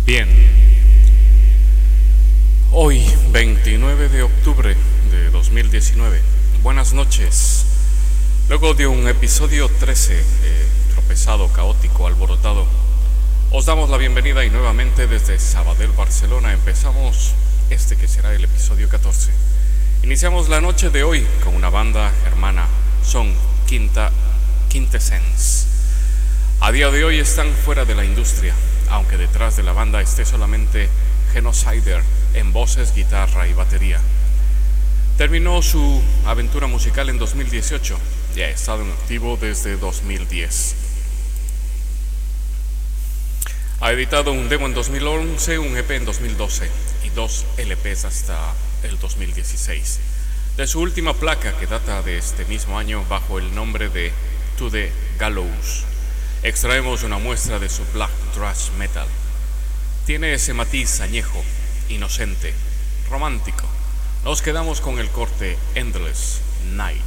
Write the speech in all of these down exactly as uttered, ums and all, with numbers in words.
Bien, hoy veintinueve de octubre de dos mil diecinueve, buenas noches. Luego de un episodio trece, eh, tropezado, caótico, alborotado, os damos la bienvenida y nuevamente desde Sabadell, Barcelona, empezamos este que será el episodio catorce. Iniciamos la noche de hoy con una banda hermana, son Quinta, Quintessence. A día de hoy están fuera de la industria, aunque detrás de la banda esté solamente Genocider en voces, guitarra y batería. Terminó su aventura musical en dos mil dieciocho y ha estado en activo desde dos mil diez. Ha editado un demo en dos mil once, un E P en dos mil doce y dos L Pes hasta el dos mil dieciséis. De su última placa, que data de este mismo año bajo el nombre de To The Gallows, extraemos una muestra de su black thrash metal. Tiene ese matiz añejo, inocente, romántico. Nos quedamos con el corte Endless Night.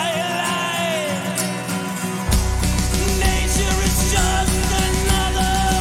Nature is just another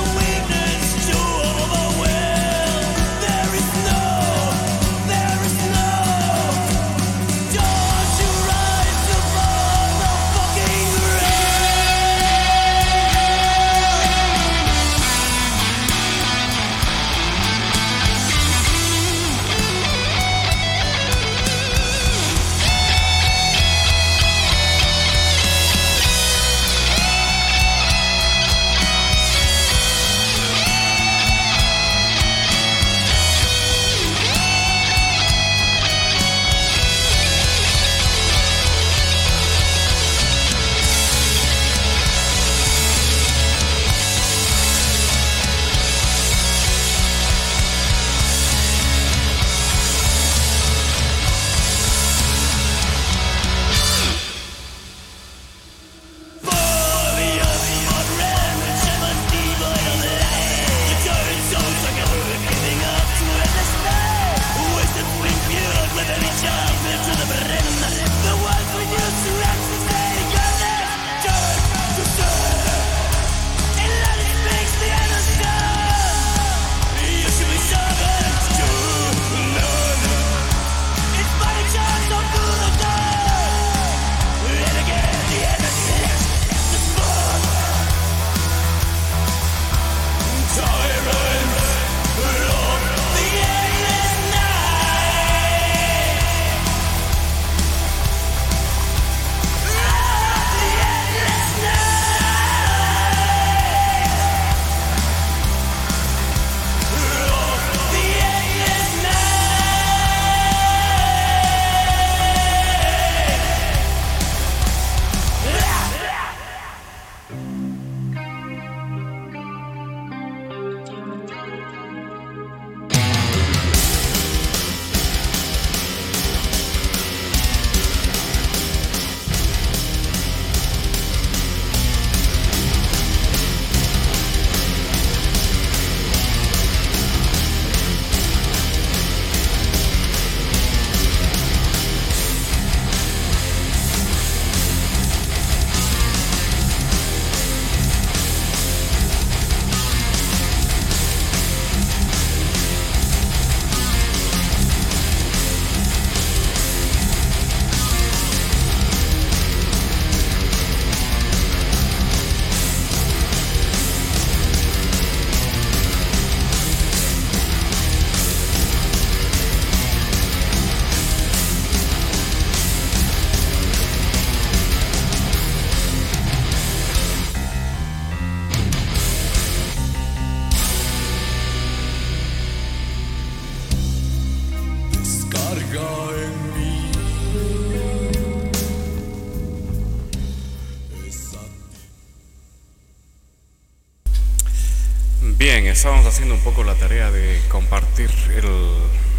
Bien, estábamos haciendo un poco la tarea de compartir el,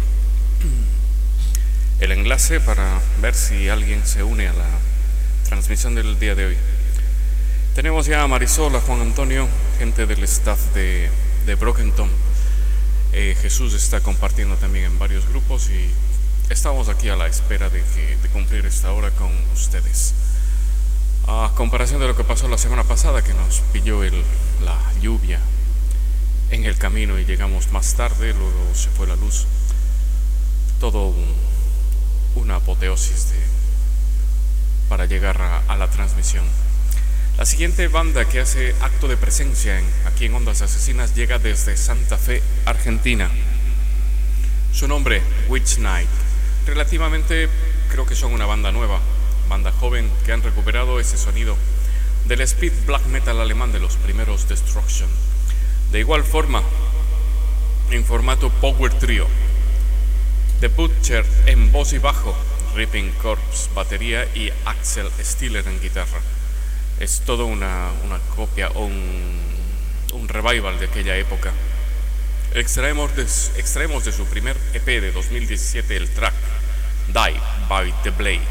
el enlace para ver si alguien se une a la transmisión del día de hoy. Tenemos ya a Marisol, a Juan Antonio, gente del staff de, de Brokenton. Eh, Jesús está compartiendo también en varios grupos y estamos aquí a la espera de, que, de cumplir esta hora con ustedes. A comparación de lo que pasó la semana pasada, que nos pilló el, la lluvia en el camino y llegamos más tarde, luego se fue la luz, todo un, una apoteosis de, para llegar a, a la transmisión. La siguiente banda que hace acto de presencia en, aquí en Ondas Asesinas llega desde Santa Fe, Argentina. Su nombre, Witch Night. Relativamente creo que son una banda nueva, banda joven que han recuperado ese sonido del speed black metal alemán de los primeros Destruction. De igual forma, en formato Power Trio, The Butcher en voz y bajo, Ripping Corpse batería y Axel Stiller en guitarra. Es todo una, una copia o un, un revival de aquella época. Extraemos de, extraemos de su primer E P de dos mil diecisiete el track Die by the Blade.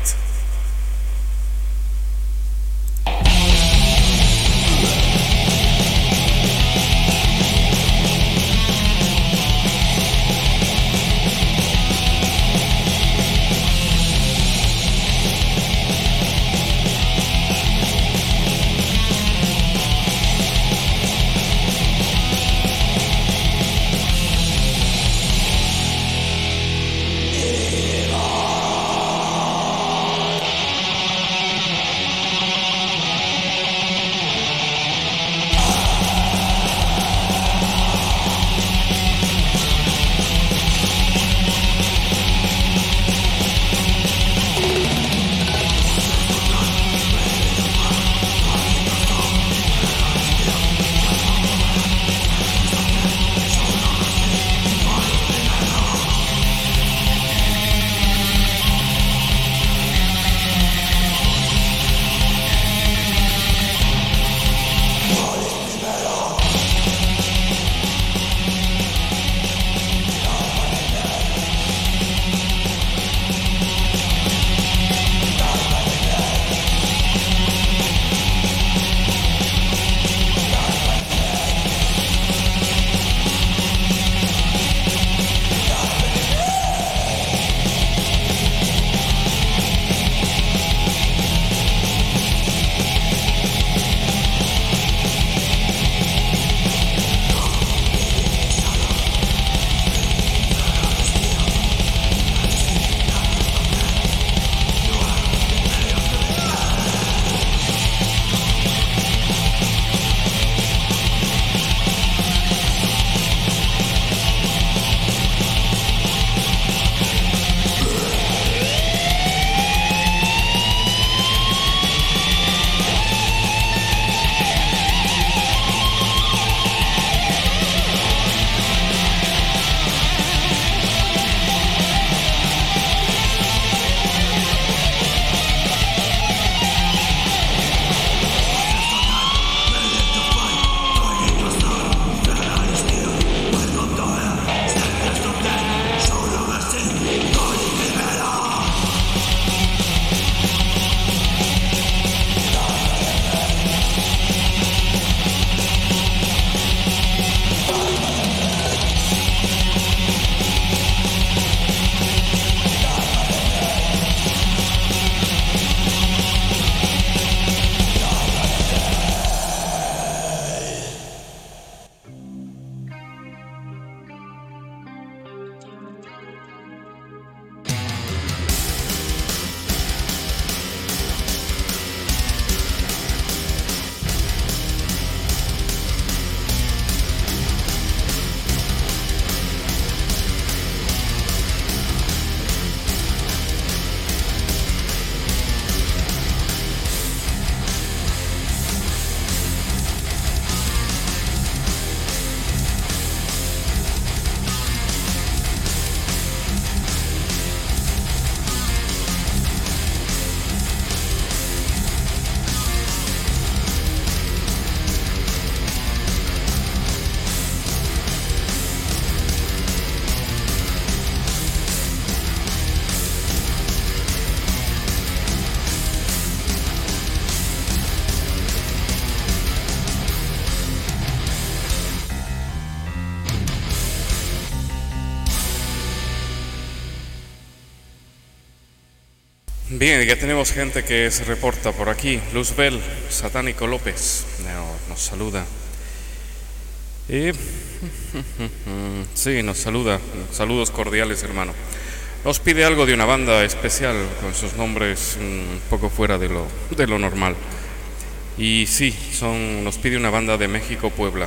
Bien, ya tenemos gente que se reporta por aquí. Luzbel Satánico López no, nos saluda. Y, sí, nos saluda. Saludos cordiales, hermano. Nos pide algo de una banda especial con sus nombres un poco fuera de lo, de lo normal. Y sí, son, nos pide una banda de México, Puebla.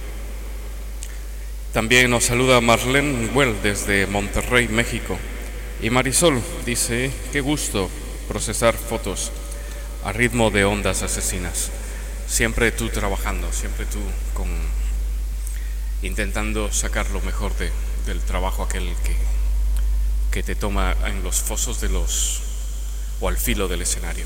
También nos saluda Marlene Well desde Monterrey, México. Y Marisol dice, qué gusto procesar fotos a ritmo de ondas asesinas. Siempre tú trabajando, siempre tú con, intentando sacar lo mejor de, del trabajo aquel que, que te toma en los fosos de los, o al filo del escenario.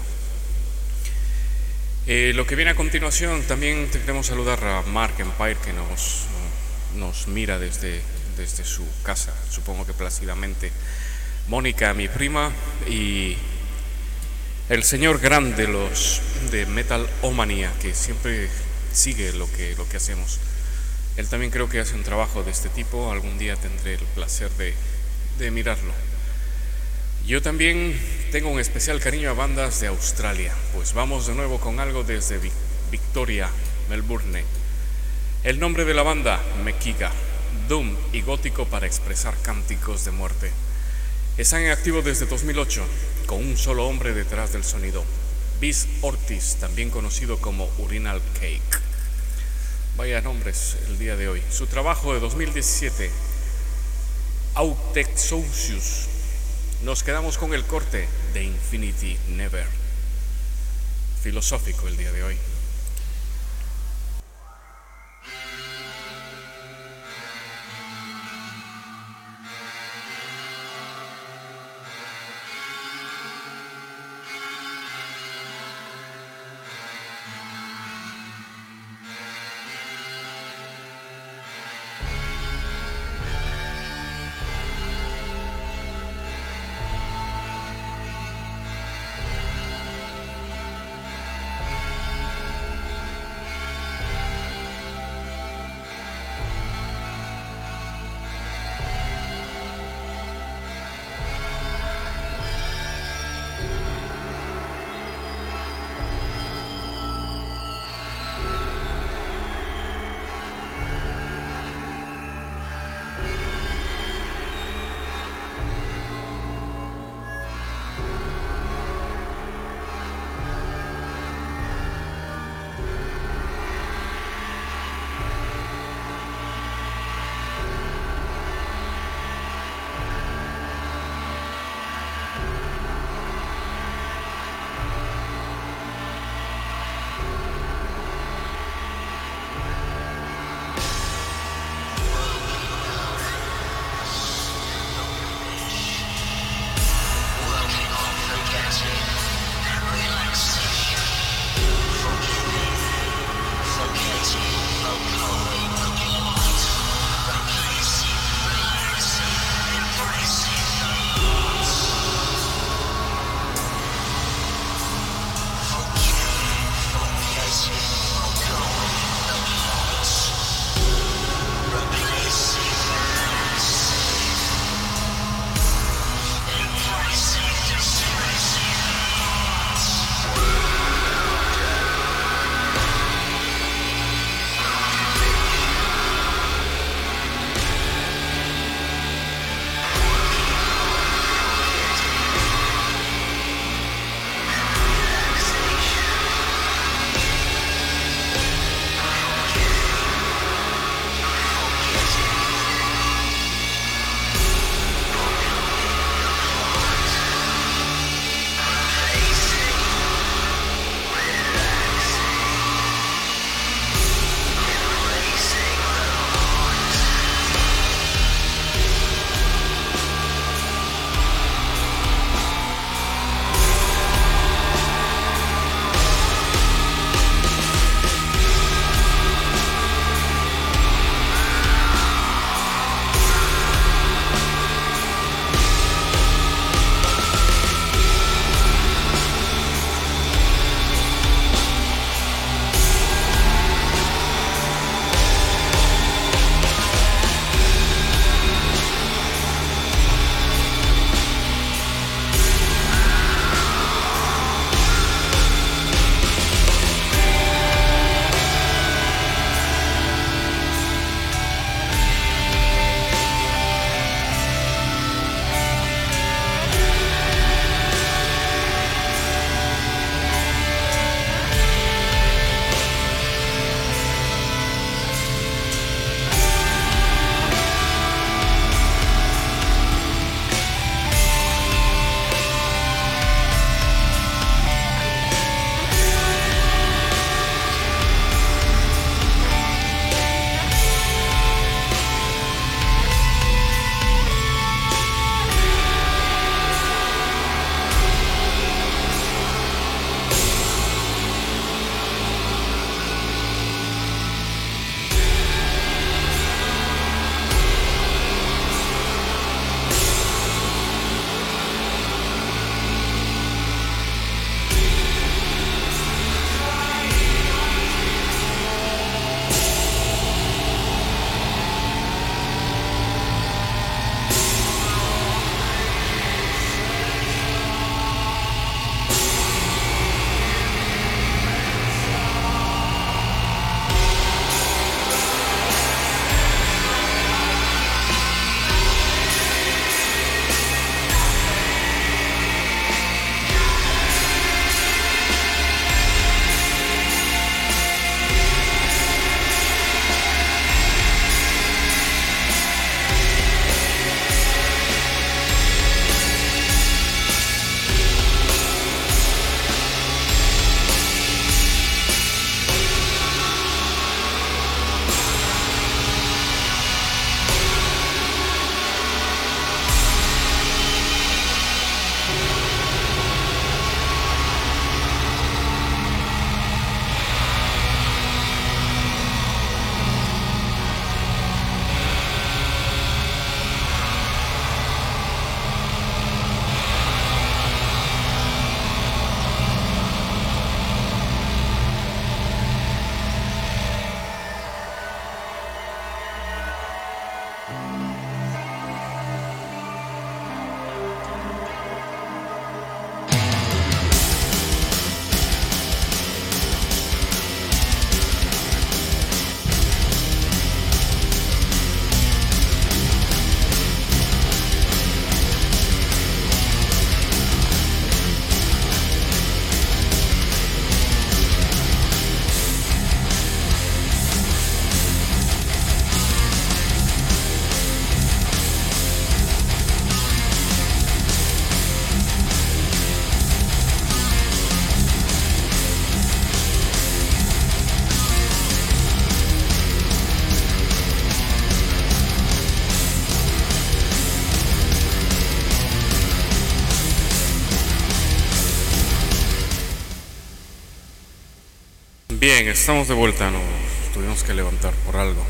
Eh, lo que viene a continuación, también queremos saludar a Mark Empire, que nos, nos mira desde, desde su casa, supongo que plácidamente. Mónica, mi prima, y el señor Grant de los de Metal Omanía, que siempre sigue lo que, lo que hacemos. Él también creo que hace un trabajo de este tipo. Algún día tendré el placer de, de mirarlo. Yo también tengo un especial cariño a bandas de Australia. Pues vamos de nuevo con algo desde Victoria, Melbourne. El nombre de la banda, Mekiga, doom y gótico para expresar cánticos de muerte. Están en activo desde dos mil ocho, con un solo hombre detrás del sonido, Biz Ortiz, también conocido como Urinal Cake. Vaya nombres el día de hoy. Su trabajo de dos mil diecisiete, Autexousius. Nos quedamos con el corte de Infinity Never. Filosófico el día de hoy. Bien, estamos de vuelta, nos tuvimos que levantar por algo.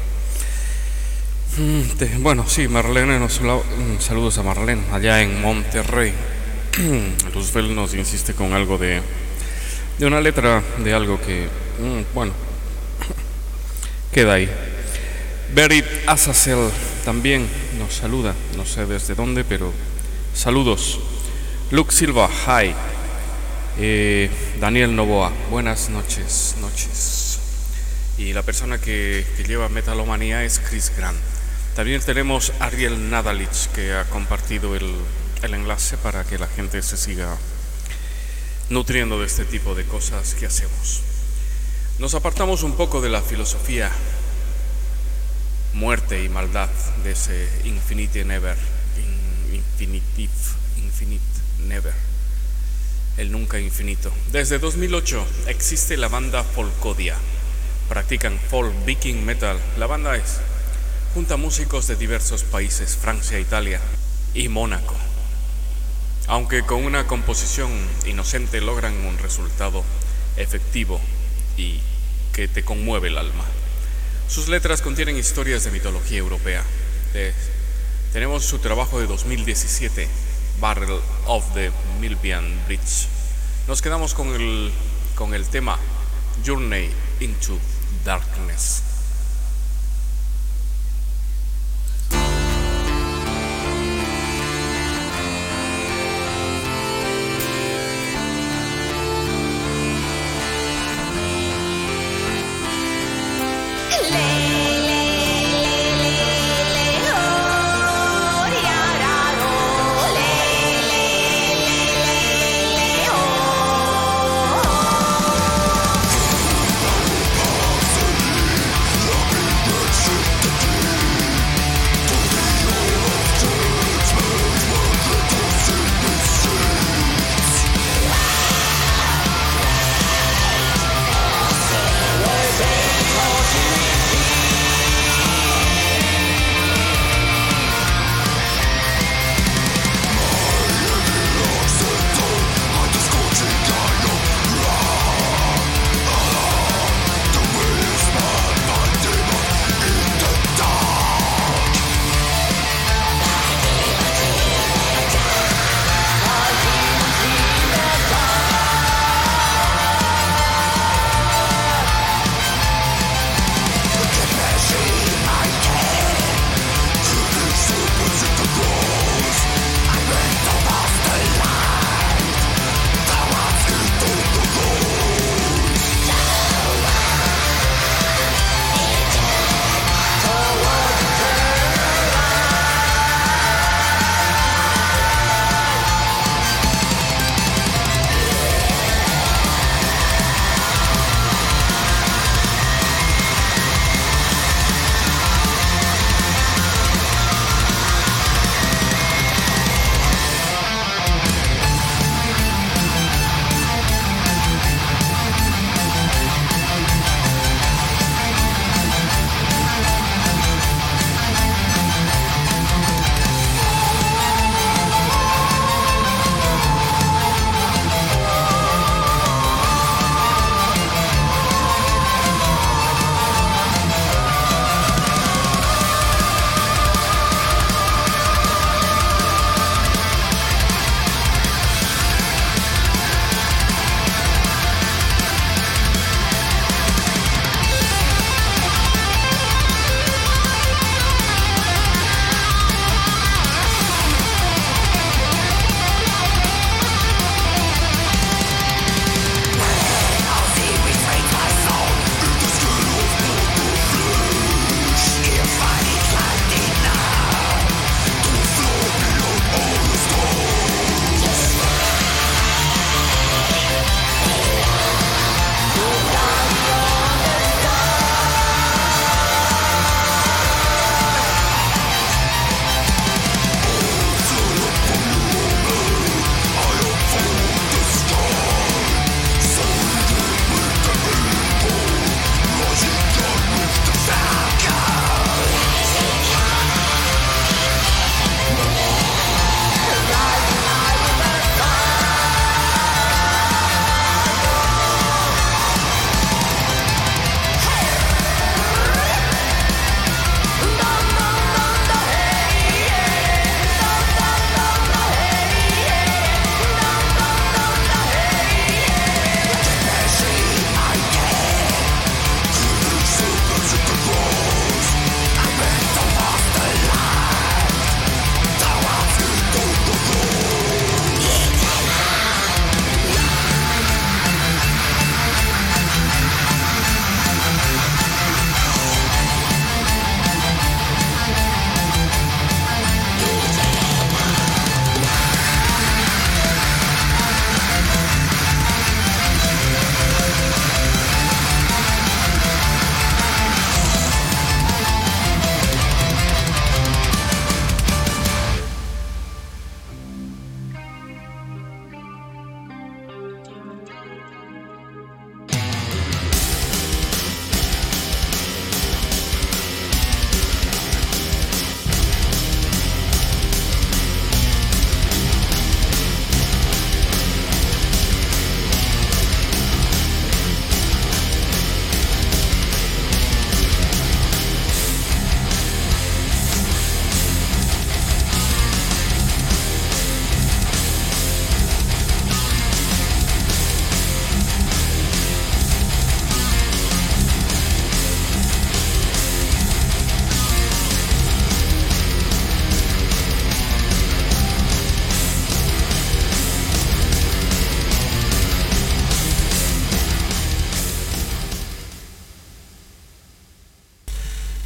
Bueno, sí, Marlene, nos saludos a Marlene, allá en Monterrey. Roosevelt nos insiste con algo de, de una letra de algo que, bueno, queda ahí. Berit Azazel también nos saluda, no sé desde dónde, pero saludos. Luke Silva, hi. Eh, Daniel Novoa, buenas noches, noches. Y la persona que, que lleva Metalomanía es Chris Grant. También tenemos a Ariel Nadalich, que ha compartido el, el enlace para que la gente se siga nutriendo de este tipo de cosas que hacemos. Nos apartamos un poco de la filosofía muerte y maldad de ese infinite never, in, infinitive, infinite never, el nunca infinito. Desde dos mil ocho existe la banda Folkodia. Practican folk viking metal. La banda es junta músicos de diversos países, Francia, Italia y Mónaco. Aunque con una composición inocente logran un resultado efectivo y que te conmueve el alma. Sus letras contienen historias de mitología europea. De, tenemos su trabajo de dos mil diecisiete, Battle of the Milvian Bridge. Nos quedamos con el, con el tema Journey into Darkness.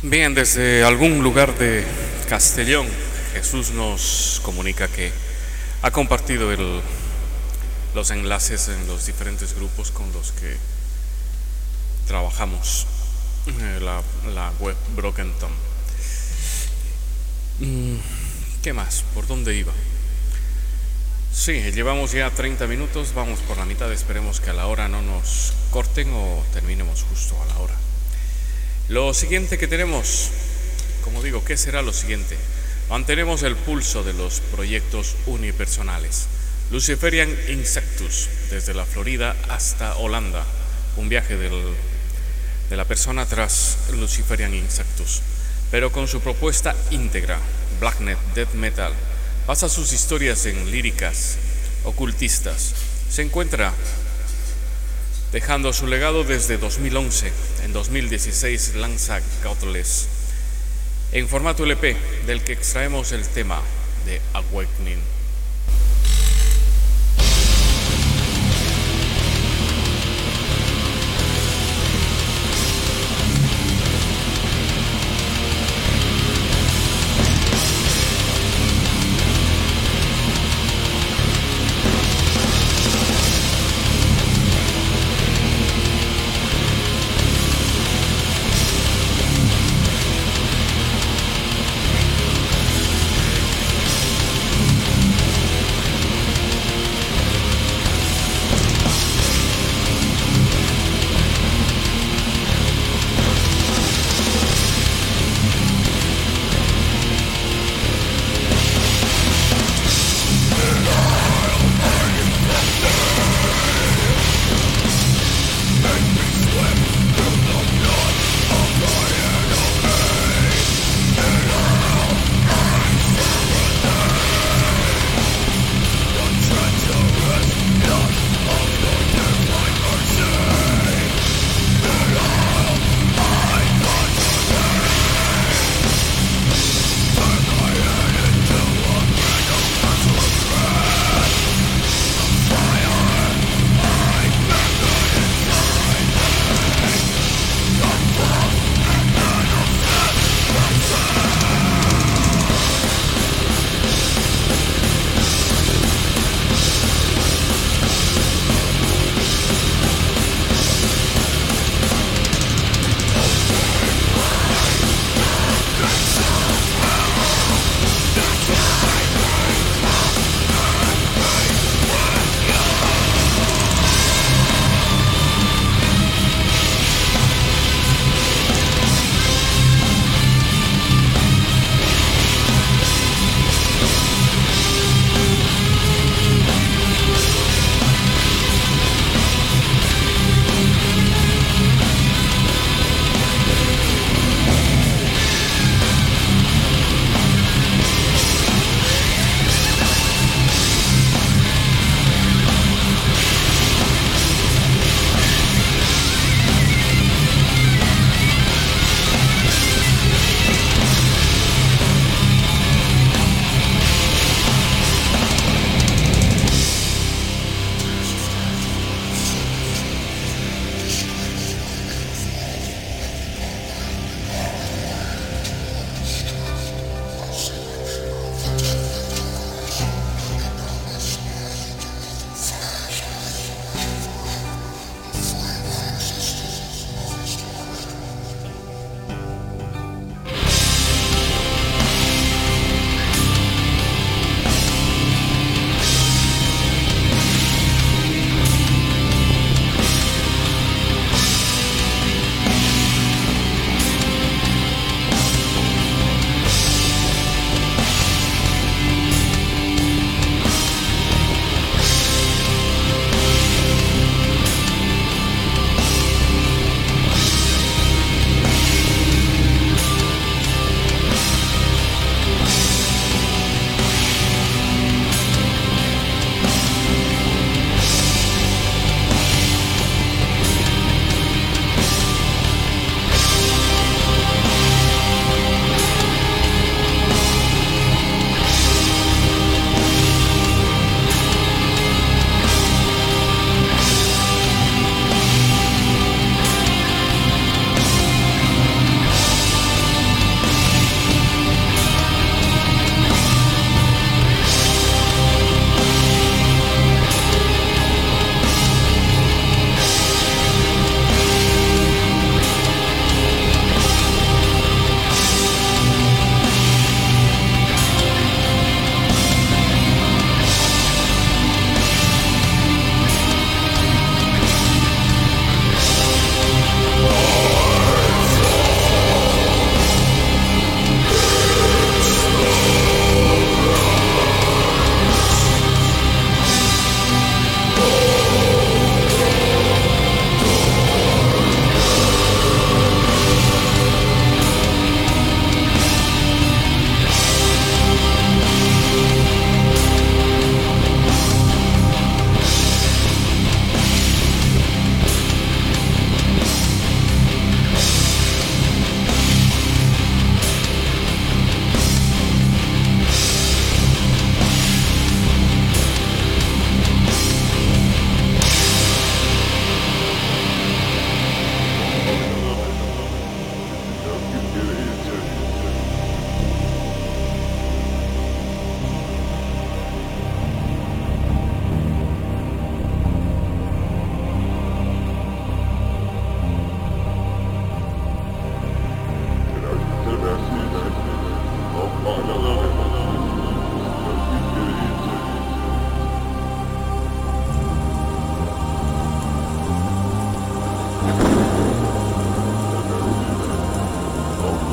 Bien, desde algún lugar de Castellón, Jesús nos comunica que ha compartido el, los enlaces en los diferentes grupos con los que trabajamos, eh, la, la web Broken Tom. ¿Qué más? ¿Por dónde iba? Sí, llevamos ya treinta minutos, vamos por la mitad, esperemos que a la hora no nos corten o terminemos justo a la hora. Lo siguiente que tenemos, como digo, ¿qué será lo siguiente? Mantenemos el pulso de los proyectos unipersonales. Luciferian Insectus, desde la Florida hasta Holanda, un viaje del, de la persona tras Luciferian Insectus, pero con su propuesta íntegra, Blacknet Death Metal. Basa sus historias en líricas ocultistas. Se encuentra dejando su legado desde dos mil once. En dos mil dieciséis lanza Godless en formato L P, del que extraemos el tema de Awakening.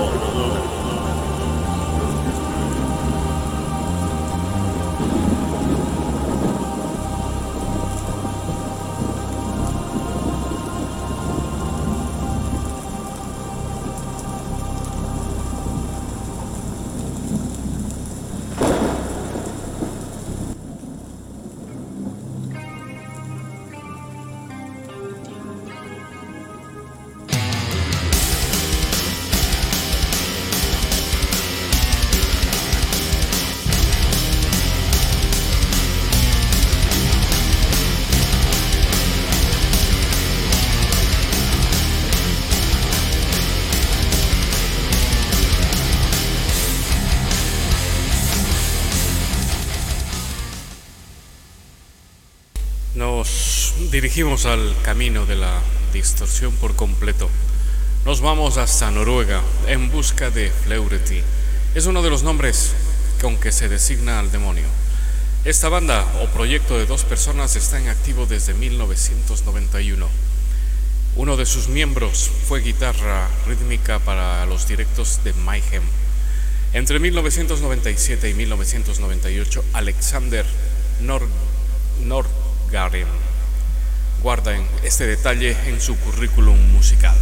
Nos dirigimos al camino de la distorsión por completo. Nos vamos hasta Noruega en busca de Flaughrti. Es uno de los nombres con que se designa al demonio. Esta banda o proyecto de dos personas está en activo desde mil novecientos noventa y uno. Uno de sus miembros fue guitarra rítmica para los directos de Mayhem. Entre mil novecientos noventa y siete y mil novecientos noventa y ocho, Alexander Nor Norgaren guarda este detalle en su currículum musical.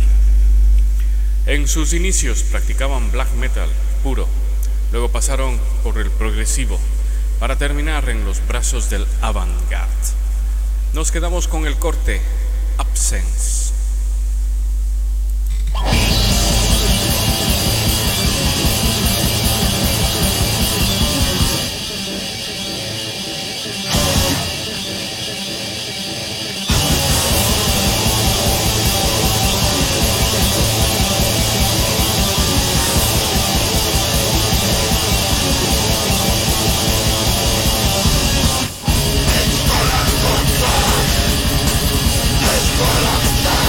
En sus inicios practicaban black metal puro, luego pasaron por el progresivo, para terminar en los brazos del avant-garde. Nos quedamos con el corte Absence. Let's go.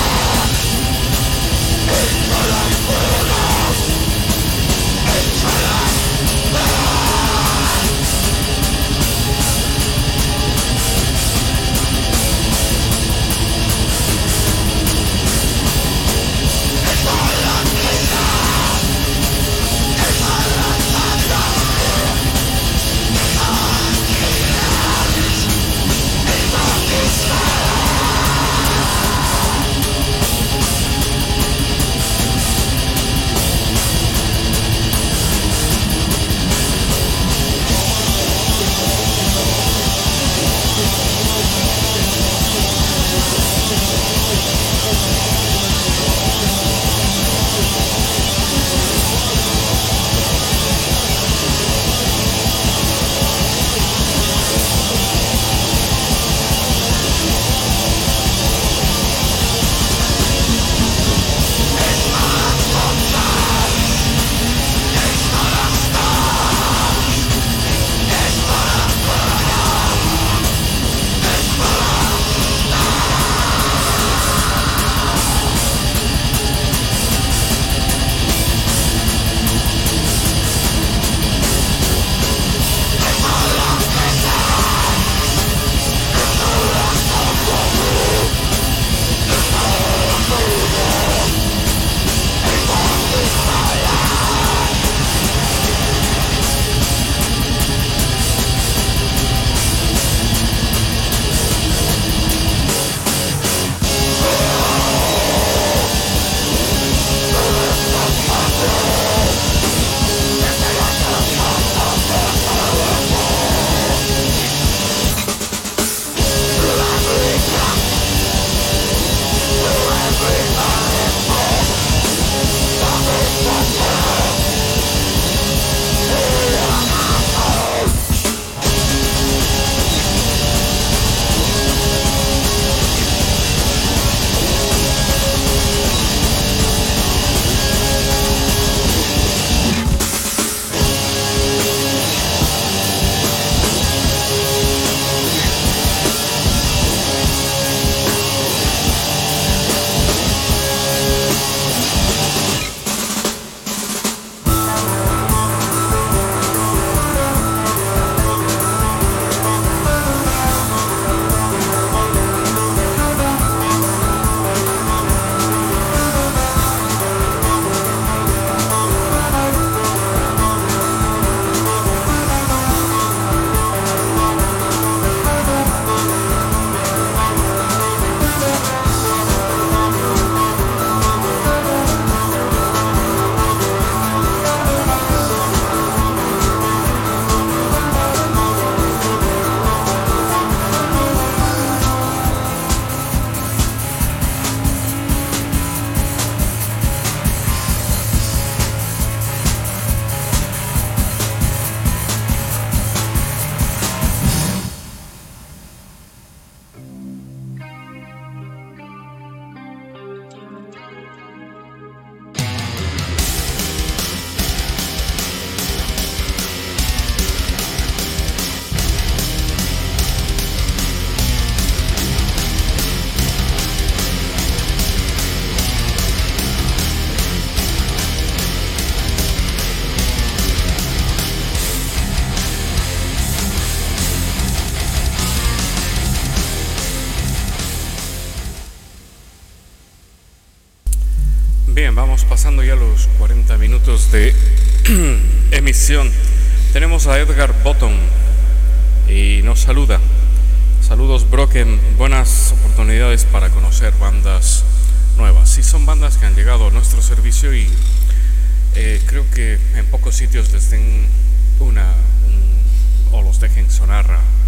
pasando ya los cuarenta minutos de emisión. Tenemos a Edgar Bottom y nos saluda. Saludos, Broken. Buenas oportunidades para conocer bandas nuevas. Sí, son bandas que han llegado a nuestro servicio y eh, creo que en pocos sitios les den una un, o los dejen sonar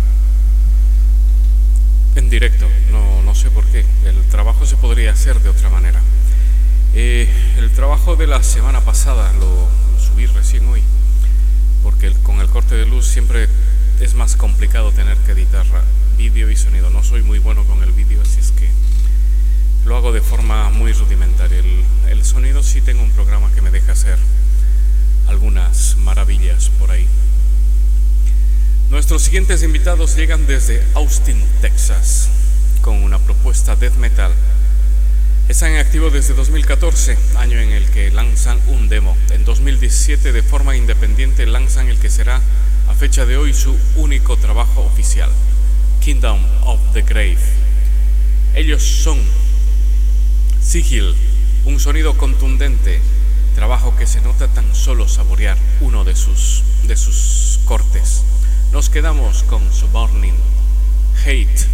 en directo. No, no sé por qué. El trabajo se podría hacer de otra manera. Eh, el trabajo de la semana pasada lo, lo subí recién hoy, porque el, con el corte de luz siempre es más complicado tener que editar vídeo y sonido. No soy muy bueno con el vídeo, así es que lo hago de forma muy rudimentaria. El, el sonido sí tengo un programa que me deja hacer algunas maravillas por ahí. Nuestros siguientes invitados llegan desde Austin, Texas, con una propuesta death metal. Están en activo desde dos mil catorce, año en el que lanzan un demo. En dos mil diecisiete, de forma independiente, lanzan el que será, a fecha de hoy, su único trabajo oficial, Kingdom of the Grave. Ellos son Sigil, un sonido contundente, trabajo que se nota tan solo saborear uno de sus, de sus cortes. Nos quedamos con Suborning Hate.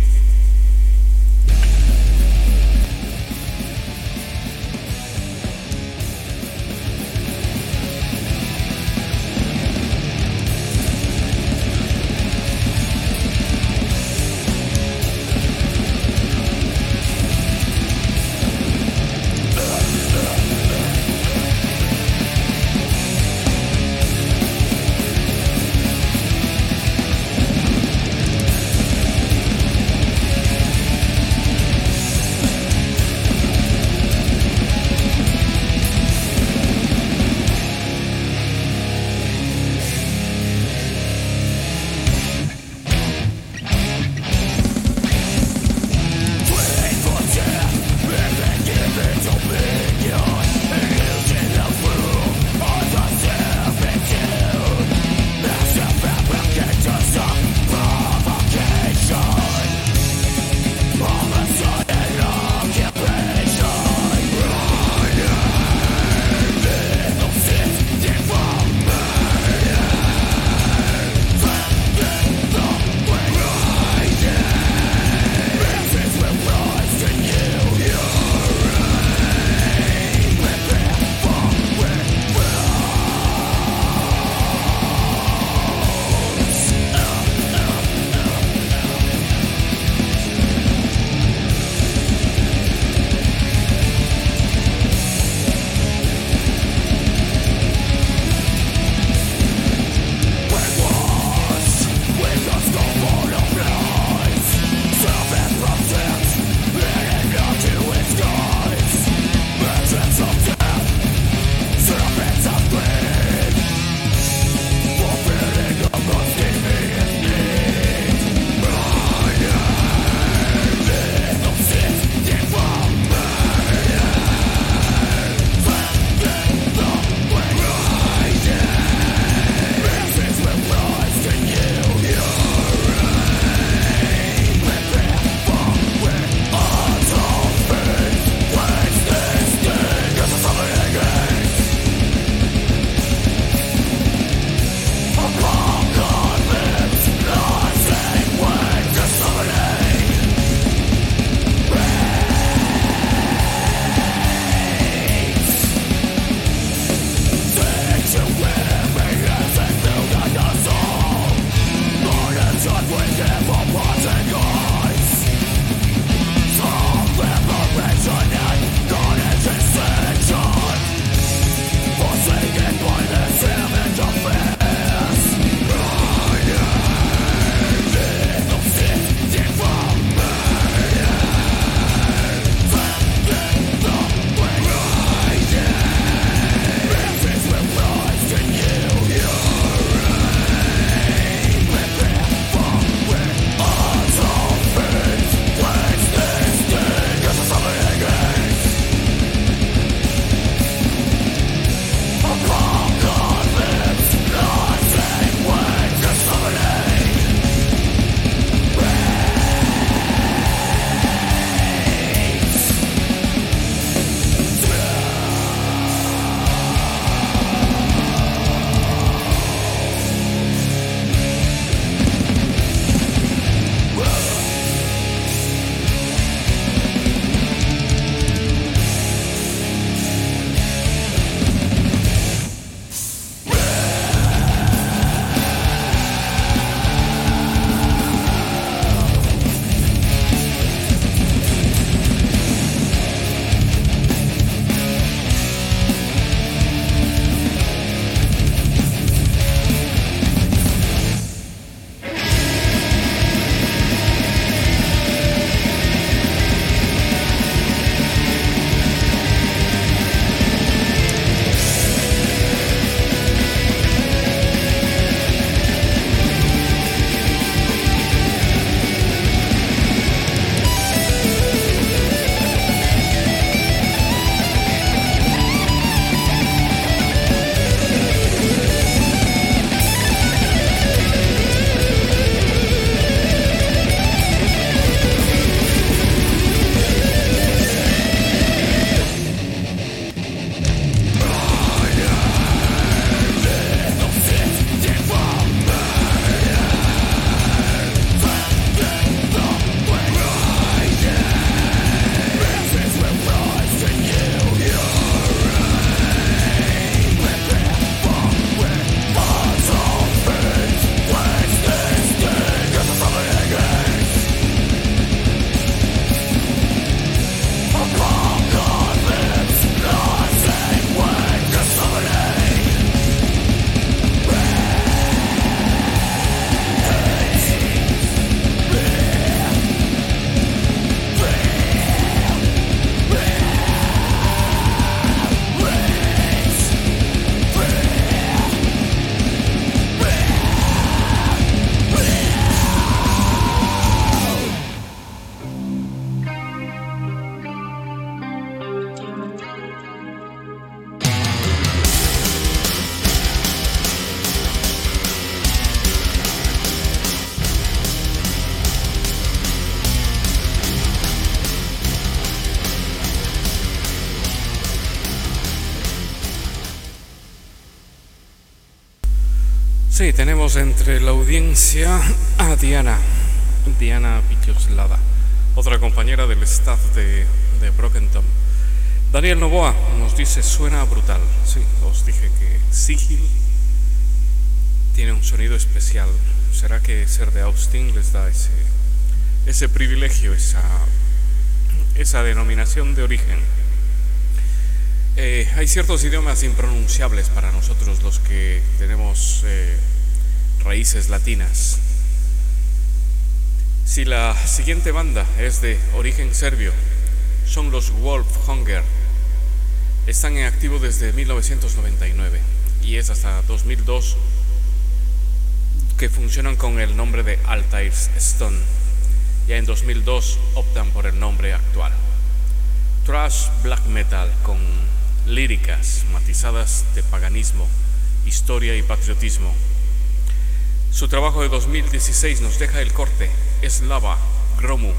Sí, tenemos entre la audiencia a Diana, Diana Vitoslava, otra compañera del staff de, de Broken Tom. Daniel Novoa nos dice, suena brutal. Sí, os dije que Sigil tiene un sonido especial. ¿Será que ser de Austin les da ese, ese privilegio, esa, esa denominación de origen? Eh, hay ciertos idiomas impronunciables para nosotros los que tenemos eh, raíces latinas. Si la siguiente banda es de origen serbio, son los Wolfhunger. Están en activo desde mil novecientos noventa y nueve y es hasta dos mil dos que funcionan con el nombre de Altair Stone. Ya en dos mil dos optan por el nombre actual. Thrash black metal con líricas matizadas de paganismo, historia y patriotismo. Su trabajo de dos mil dieciséis nos deja el corte Slava Gromu.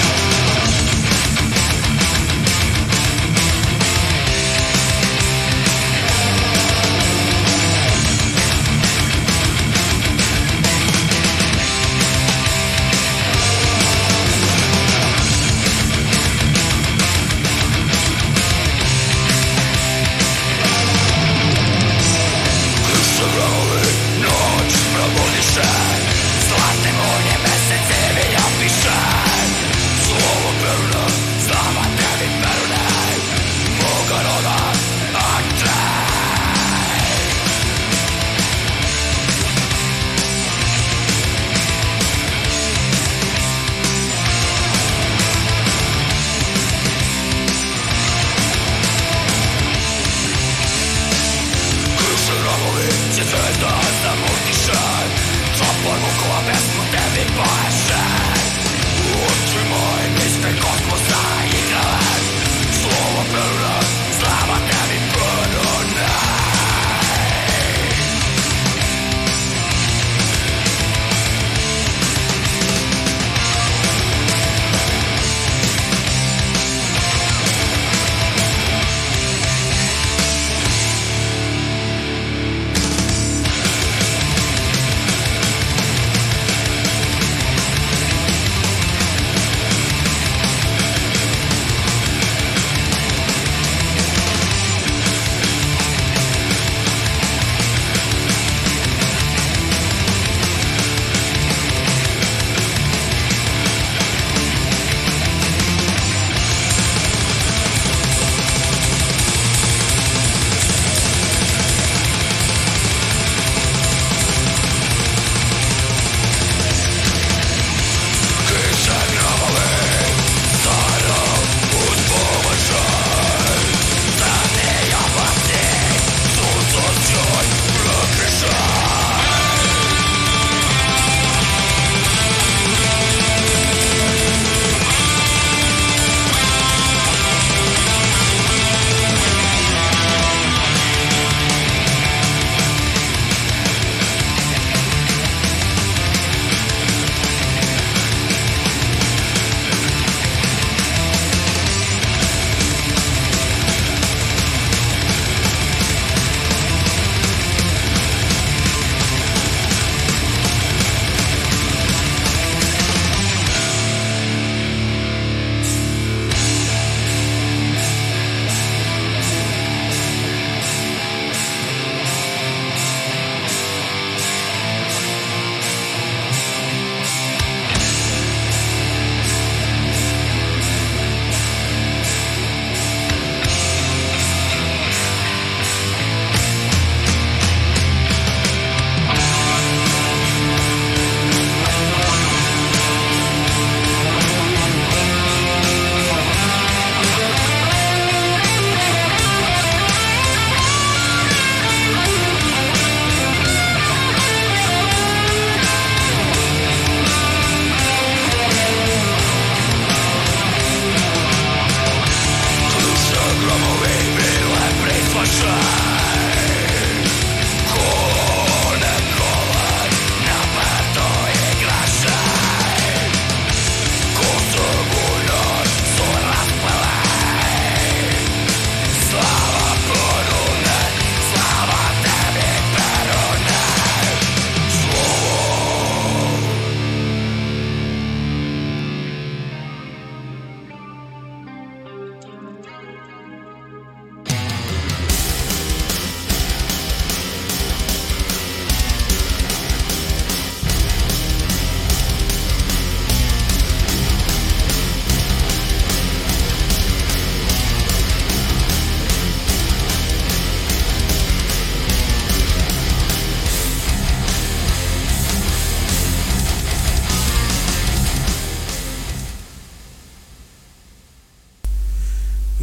We'll be right back.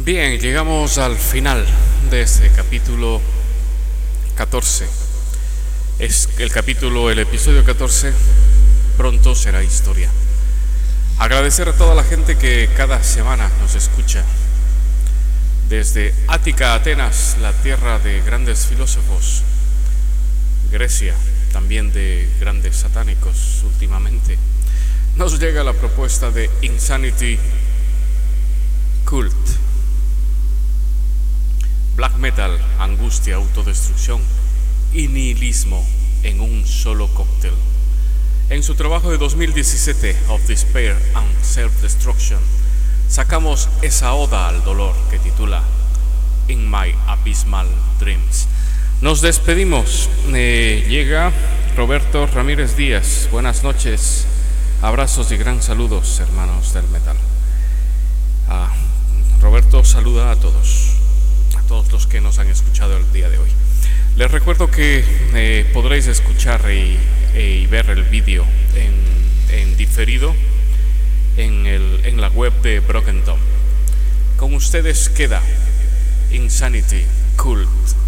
Bien, llegamos al final de este capítulo catorce. Es el capítulo, el episodio catorce, pronto será historia. Agradecer a toda la gente que cada semana nos escucha. Desde Ática, Atenas, la tierra de grandes filósofos. Grecia, también de grandes satánicos últimamente. Nos llega la propuesta de Insanity Cult. Black metal, angustia, autodestrucción y nihilismo en un solo cóctel. En su trabajo de dos mil diecisiete, Of Despair and Self-Destruction, sacamos esa oda al dolor que titula In My Abysmal Dreams. Nos despedimos. Eh, llega Roberto Ramírez Díaz. Buenas noches, abrazos y gran saludos, hermanos del metal. Ah, Roberto saluda a todos, a todos los que nos han escuchado el día de hoy. Les recuerdo que eh, podréis escuchar y, e, y ver el vídeo en, en diferido en, el, en la web de Broken Tom. Con ustedes queda Insanity Cult.